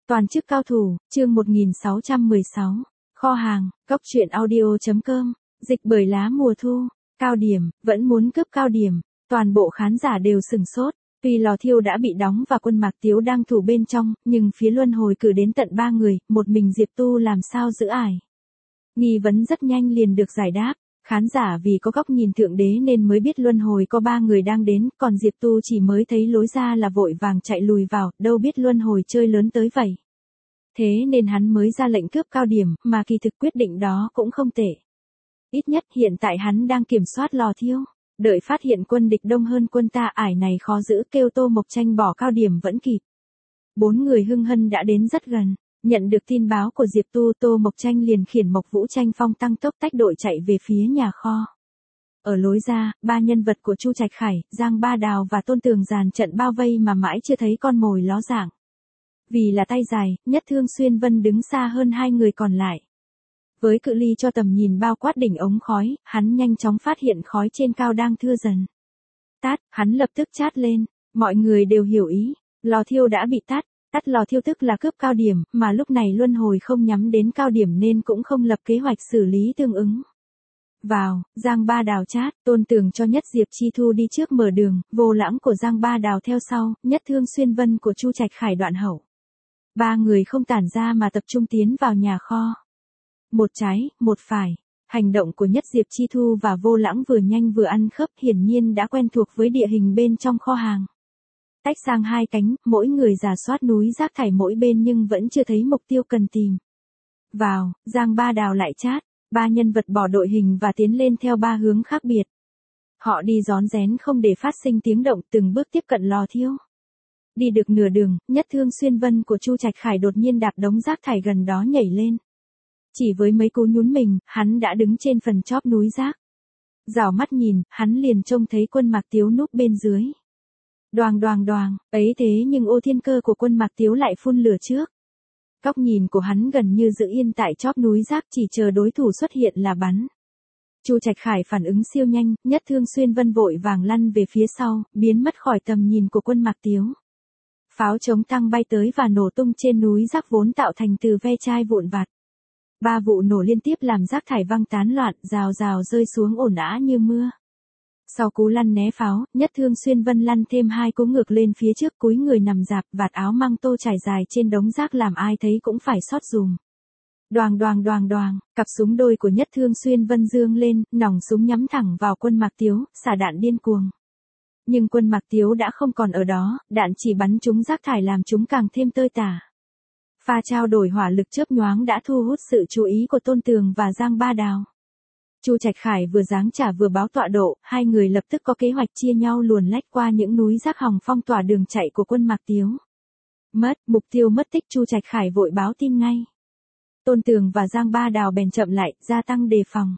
Toàn chức cao thủ, chương 1616. Kho hàng, góc truyện audio.com. Dịch bởi lá mùa thu. Cao điểm, vẫn muốn cướp cao điểm. Toàn bộ khán giả đều sửng sốt. Tuy lò thiêu đã bị đóng và quân Mạc Tiếu đang thủ bên trong, nhưng phía luân hồi cử đến tận 3 người, một mình Diệp Tu làm sao giữ ải. Nghi vấn rất nhanh liền được giải đáp. Khán giả vì có góc nhìn thượng đế nên mới biết luân hồi có 3 người đang đến, còn Diệp Tu chỉ mới thấy lối ra là vội vàng chạy lùi vào, đâu biết luân hồi chơi lớn tới vậy. Thế nên hắn mới ra lệnh cướp cao điểm, mà kỳ thực quyết định đó cũng không tệ. Ít nhất hiện tại hắn đang kiểm soát lò thiêu. Đợi phát hiện quân địch đông hơn quân ta, ải này khó giữ, kêu Tô Mộc Tranh bỏ cao điểm vẫn kịp. 4 người hưng hân đã đến rất gần. Nhận được tin báo của Diệp Tu, Tô Mộc Tranh liền khiển Mộc Vũ Tranh Phong tăng tốc tách đội chạy về phía nhà kho. Ở lối ra, 3 nhân vật của Chu Trạch Khải, Giang Ba Đào và Tôn Tường dàn trận bao vây mà mãi chưa thấy con mồi ló dạng. Vì là tay dài, Nhất Thương Xuyên Vân đứng xa hơn 2 người còn lại. Với cự ly cho tầm nhìn bao quát đỉnh ống khói, hắn nhanh chóng phát hiện khói trên cao đang thưa dần. Tát, hắn lập tức chát lên, mọi người đều hiểu ý, lò thiêu đã bị tắt lò thiêu tức là cướp cao điểm, mà lúc này luân hồi không nhắm đến cao điểm nên cũng không lập kế hoạch xử lý tương ứng. Vào, Giang Ba Đào chát, Tôn Tường cho Nhất Diệp Chi Thu đi trước mở đường, Vô Lãng của Giang Ba Đào theo sau, Nhất Thương Xuyên Vân của Chu Trạch Khải đoạn hậu. 3 người không tản ra mà tập trung tiến vào nhà kho. Một trái, một phải. Hành động của Nhất Diệp Chi Thu và Vô Lãng vừa nhanh vừa ăn khớp, hiển nhiên đã quen thuộc với địa hình bên trong kho hàng. Tách sang 2 cánh, mỗi người rà soát núi rác thải mỗi bên nhưng vẫn chưa thấy mục tiêu cần tìm. Vào, Giang Ba Đào lại chát, 3 nhân vật bỏ đội hình và tiến lên theo 3 hướng khác biệt. Họ đi rón rén không để phát sinh tiếng động, từng bước tiếp cận lò thiêu. Đi được nửa đường, Nhất Thương Xuyên Vân của Chu Trạch Khải đột nhiên đạp đống rác thải gần đó nhảy lên. Chỉ với mấy cú nhún mình, hắn đã đứng trên phần chóp núi rác. Rảo mắt nhìn, hắn liền trông thấy quân Mạc Tiếu núp bên dưới. Đoàng đoàng đoàng, ấy thế nhưng ô thiên cơ của quân Mạc Tiếu lại phun lửa trước. Góc nhìn của hắn gần như giữ yên tại chóp núi rác, chỉ chờ đối thủ xuất hiện là bắn. Chu Trạch Khải phản ứng siêu nhanh, Nhất Thương Xuyên Vân vội vàng lăn về phía sau, biến mất khỏi tầm nhìn của quân Mạc Tiếu. Pháo chống tăng bay tới và nổ tung trên núi rác vốn tạo thành từ ve chai vụn vặt. 3 vụ nổ liên tiếp làm rác thải văng tán loạn, rào rào rơi xuống ồn ào như mưa. Sau cú lăn né pháo, Nhất Thương Xuyên Vân lăn thêm 2 cú ngược lên phía trước, cúi người nằm rạp, vạt áo măng tô trải dài trên đống rác làm ai thấy cũng phải xót giùm. Đoàng đoàng đoàng đoàng, cặp súng đôi của Nhất Thương Xuyên Vân dương lên, nòng súng nhắm thẳng vào quân Mạc Tiếu, xả đạn điên cuồng. Nhưng quân Mạc Tiếu đã không còn ở đó, đạn chỉ bắn trúng rác thải làm chúng càng thêm tơi tả. Pha trao đổi hỏa lực chớp nhoáng đã thu hút sự chú ý của Tôn Tường và Giang Ba Đào. Chu Trạch Khải vừa giáng trả vừa báo tọa độ, 2 người lập tức có kế hoạch chia nhau luồn lách qua những núi rác hòng phong tỏa đường chạy của quân Mạc Tiếu. Mục tiêu mất tích, Chu Trạch Khải vội báo tin ngay. Tôn Tường và Giang Ba Đào bèn chậm lại, gia tăng đề phòng.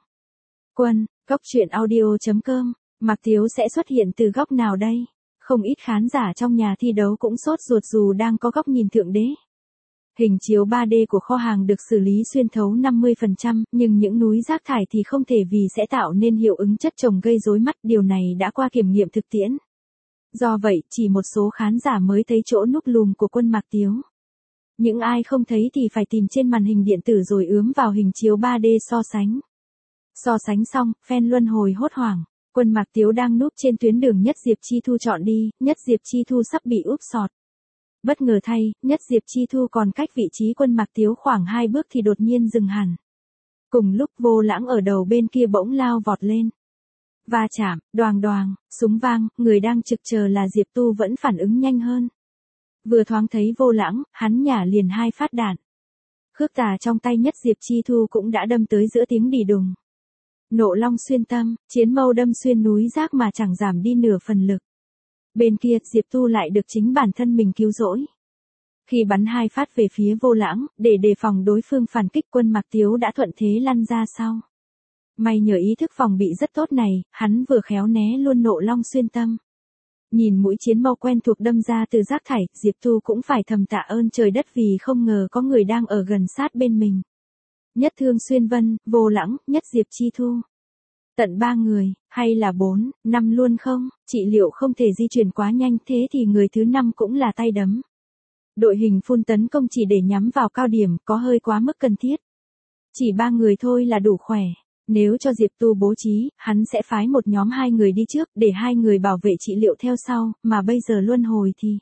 Góc truyện audio.com, Mạc Tiếu sẽ xuất hiện từ góc nào đây? Không ít khán giả trong nhà thi đấu cũng sốt ruột dù đang có góc nhìn thượng đế. Hình chiếu 3D của kho hàng được xử lý xuyên thấu 50%, nhưng những núi rác thải thì không thể vì sẽ tạo nên hiệu ứng chất chồng gây rối mắt, điều này đã qua kiểm nghiệm thực tiễn. Do vậy, chỉ một số khán giả mới thấy chỗ núp lùm của quân Mạc Tiếu. Những ai không thấy thì phải tìm trên màn hình điện tử rồi ướm vào hình chiếu 3D so sánh. So sánh xong, fan luân hồi hốt hoảng. Quân Mạc Tiếu đang núp trên tuyến đường Nhất Diệp Chi Thu chọn đi, Nhất Diệp Chi Thu sắp bị úp sọt. Bất ngờ thay, Nhất Diệp Chi Thu còn cách vị trí quân Mạc Tiếu khoảng 2 bước thì đột nhiên dừng hẳn. Cùng lúc Vô Lãng ở đầu bên kia bỗng lao vọt lên. Va chạm, đoàng đoàng, súng vang, người đang trực chờ là Diệp Tu vẫn phản ứng nhanh hơn. Vừa thoáng thấy Vô Lãng, hắn nhả liền 2 phát đạn. Khước tà trong tay Nhất Diệp Chi Thu cũng đã đâm tới giữa tiếng đì đùng. Nộ long xuyên tâm, chiến mâu đâm xuyên núi rác mà chẳng giảm đi nửa phần lực. Bên kia, Diệp Tu lại được chính bản thân mình cứu rỗi. Khi bắn 2 phát về phía Vô Lãng, để đề phòng đối phương phản kích, quân Mạc Tiếu đã thuận thế lăn ra sau. May nhờ ý thức phòng bị rất tốt này, hắn vừa khéo né luôn nộ long xuyên tâm. Nhìn mũi chiến mâu quen thuộc đâm ra từ rác thải, Diệp Tu cũng phải thầm tạ ơn trời đất vì không ngờ có người đang ở gần sát bên mình. Nhất Thương Xuyên Vân, Vô Lãng, Nhất Diệp Chi Thu. Tận 3 người, hay là 4, 5 luôn không? Chị liệu không thể di chuyển quá nhanh, thế thì người thứ 5 cũng là tay đấm. Đội hình phun tấn công chỉ để nhắm vào cao điểm có hơi quá mức cần thiết. Chỉ 3 người thôi là đủ khỏe. Nếu cho Diệp Tu bố trí, hắn sẽ phái một nhóm 2 người đi trước để 2 người bảo vệ trị liệu theo sau, mà bây giờ luân hồi thì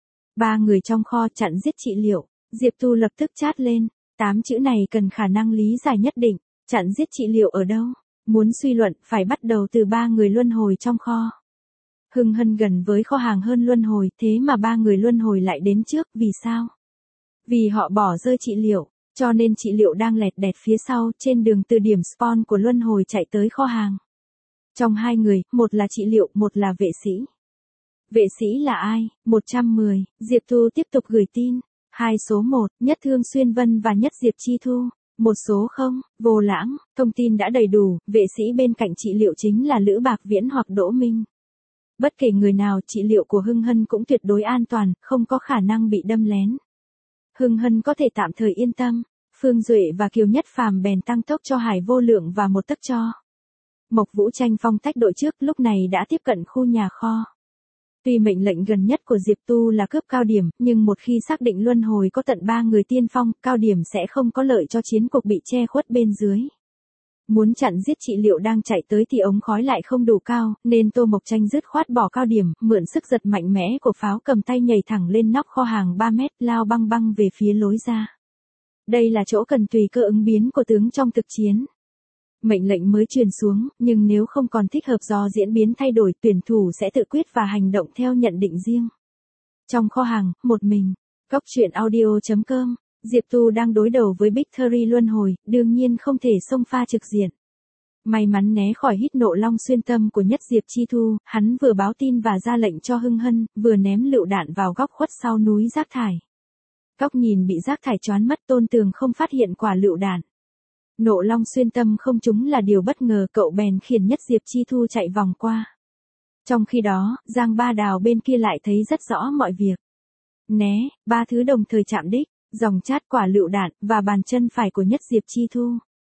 3 người trong kho chặn giết trị liệu. Diệp Tu lập tức chát lên, 8 chữ này cần khả năng lý giải nhất định, chặn giết trị liệu ở đâu? Muốn suy luận phải bắt đầu từ 3 người luân hồi trong kho. Hưng Hân gần với kho hàng hơn luân hồi, thế mà 3 người luân hồi lại đến trước, vì sao? Vì họ bỏ rơi trị liệu, cho nên trị liệu đang lẹt đẹt phía sau, trên đường từ điểm spawn của luân hồi chạy tới kho hàng. Trong 2 người, một là trị liệu, một là vệ sĩ. Vệ sĩ là ai? 110, Diệp Tu tiếp tục gửi tin. 2 số 1, Nhất Thương Xuyên Vân và Nhất Diệp Chi Thu. 1 số 0, Vô Lãng, thông tin đã đầy đủ, vệ sĩ bên cạnh trị liệu chính là Lữ Bạc Viễn hoặc Đỗ Minh. Bất kể người nào, trị liệu của Hưng Hân cũng tuyệt đối an toàn, không có khả năng bị đâm lén. Hưng Hân có thể tạm thời yên tâm. Phương Duệ và Kiều Nhất Phàm bèn tăng tốc cho Hải Vô Lượng và một tấc cho. Mộc Vũ Tranh Phong tách đội trước, lúc này đã tiếp cận khu nhà kho. Tuy mệnh lệnh gần nhất của Diệp Tu là cướp cao điểm, nhưng một khi xác định luân hồi có tận 3 người tiên phong, cao điểm sẽ không có lợi cho chiến cuộc bị che khuất bên dưới. Muốn chặn giết trị liệu đang chạy tới thì ống khói lại không đủ cao, nên Tô Mộc Tranh dứt khoát bỏ cao điểm, mượn sức giật mạnh mẽ của pháo cầm tay nhảy thẳng lên nóc kho hàng 3 mét, lao băng băng về phía lối ra. Đây là chỗ cần tùy cơ ứng biến của tướng trong thực chiến. Mệnh lệnh mới truyền xuống, nhưng nếu không còn thích hợp do diễn biến thay đổi, tuyển thủ sẽ tự quyết và hành động theo nhận định riêng. Trong kho hàng, một mình, Góc truyện audio.com, Diệp Tu đang đối đầu với Big Three luân hồi, đương nhiên không thể xông pha trực diện. May mắn né khỏi hít nộ long xuyên tâm của Nhất Diệp Chi Thu, hắn vừa báo tin và ra lệnh cho Hưng Hân, vừa ném lựu đạn vào góc khuất sau núi rác thải. Góc nhìn bị rác thải choán mất, Tôn Tường không phát hiện quả lựu đạn. Nộ long xuyên tâm không trúng là điều bất ngờ, cậu bèn khiển Nhất Diệp Chi Thu chạy vòng qua. Trong khi đó, Giang Ba Đào bên kia lại thấy rất rõ mọi việc. Né, 3 thứ đồng thời chạm đích, dòng chát, quả lựu đạn, và bàn chân phải của Nhất Diệp Chi Thu.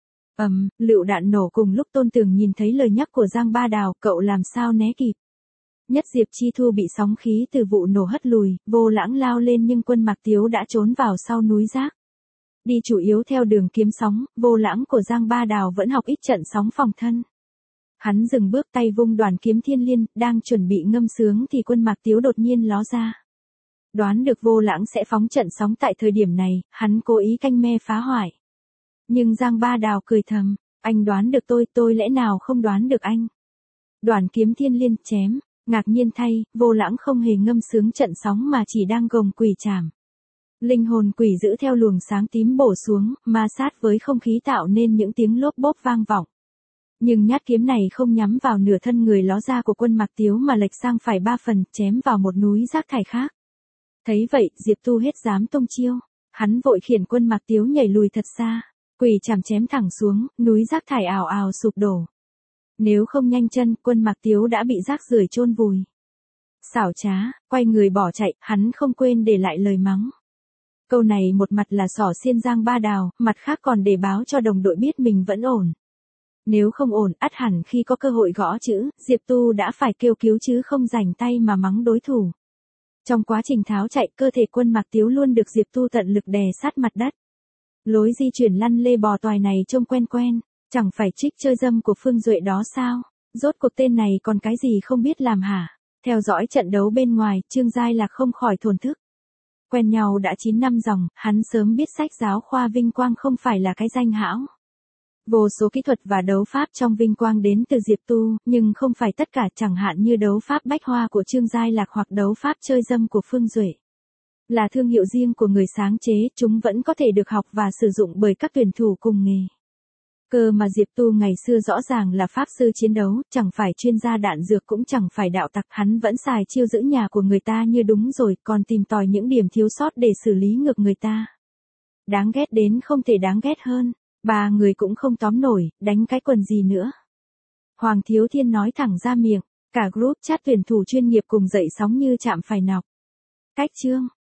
Lựu đạn nổ cùng lúc. Tôn Tường nhìn thấy lời nhắc của Giang Ba Đào, cậu làm sao né kịp. Nhất Diệp Chi Thu bị sóng khí từ vụ nổ hất lùi, Vô Lãng lao lên nhưng Quân Mạc Tiếu đã trốn vào sau núi rác. Đi chủ yếu theo đường kiếm sóng, Vô Lãng của Giang Ba Đào vẫn học ít trận sóng phòng thân. Hắn dừng bước, tay vung đoàn kiếm thiên liên, đang chuẩn bị ngâm sướng thì Quân Mạc Tiếu đột nhiên ló ra. Đoán được Vô Lãng sẽ phóng trận sóng tại thời điểm này, hắn cố ý canh me phá hoại. Nhưng Giang Ba Đào cười thầm, anh đoán được tôi lẽ nào không đoán được anh. Đoàn kiếm thiên liên chém, ngạc nhiên thay, Vô Lãng không hề ngâm sướng trận sóng mà chỉ đang gồng quỷ chảm. Linh hồn quỷ giữ theo luồng sáng tím bổ xuống, ma sát với không khí tạo nên những tiếng lốp bốp vang vọng. Nhưng nhát kiếm này không nhắm vào nửa thân người ló ra của Quân Mạc Tiếu mà lệch sang phải 3 phần, chém vào một núi rác thải khác. Thấy vậy, Diệp Tu hết dám tung chiêu. Hắn vội khiển Quân Mạc Tiếu nhảy lùi thật xa. Quỷ chảm chém thẳng xuống, núi rác thải ào ào sụp đổ. Nếu không nhanh chân, Quân Mạc Tiếu đã bị rác rưởi chôn vùi. Xảo trá, quay người bỏ chạy, hắn không quên để lại lời mắng. Câu này một mặt là xỏ xiên Giang Ba Đào, mặt khác còn để báo cho đồng đội biết mình vẫn ổn. Nếu không ổn, ắt hẳn khi có cơ hội gõ chữ, Diệp Tu đã phải kêu cứu chứ không rảnh tay mà mắng đối thủ. Trong quá trình tháo chạy, cơ thể Quân Mạc Tiếu luôn được Diệp Tu tận lực đè sát mặt đất. Lối di chuyển lăn lê bò toài này trông quen quen, chẳng phải trích chơi dâm của Phương Duệ đó sao? Rốt cuộc tên này còn cái gì không biết làm hả? Theo dõi trận đấu bên ngoài, Trương Giai Lạc không khỏi thổn thức. Quen nhau đã 9 năm dòng, hắn sớm biết sách giáo khoa Vinh Quang không phải là cái danh hão. Vô số kỹ thuật và đấu pháp trong Vinh Quang đến từ Diệp Tu, nhưng không phải tất cả, chẳng hạn như đấu pháp bách hoa của Trương Giai Lạc hoặc đấu pháp chơi dâm của Phương Duệ. Là thương hiệu riêng của người sáng chế, chúng vẫn có thể được học và sử dụng bởi các tuyển thủ cùng nghề. Cơ mà Diệp Tu ngày xưa rõ ràng là pháp sư chiến đấu, chẳng phải chuyên gia đạn dược cũng chẳng phải đạo tặc, hắn vẫn xài chiêu giữ nhà của người ta như đúng rồi, còn tìm tòi những điểm thiếu sót để xử lý ngược người ta. Đáng ghét đến không thể đáng ghét hơn, 3 người cũng không tóm nổi, đánh cái quần gì nữa. Hoàng Thiếu Thiên nói thẳng ra miệng, cả group chat tuyển thủ chuyên nghiệp cùng dậy sóng như chạm phải nọc. Cách chương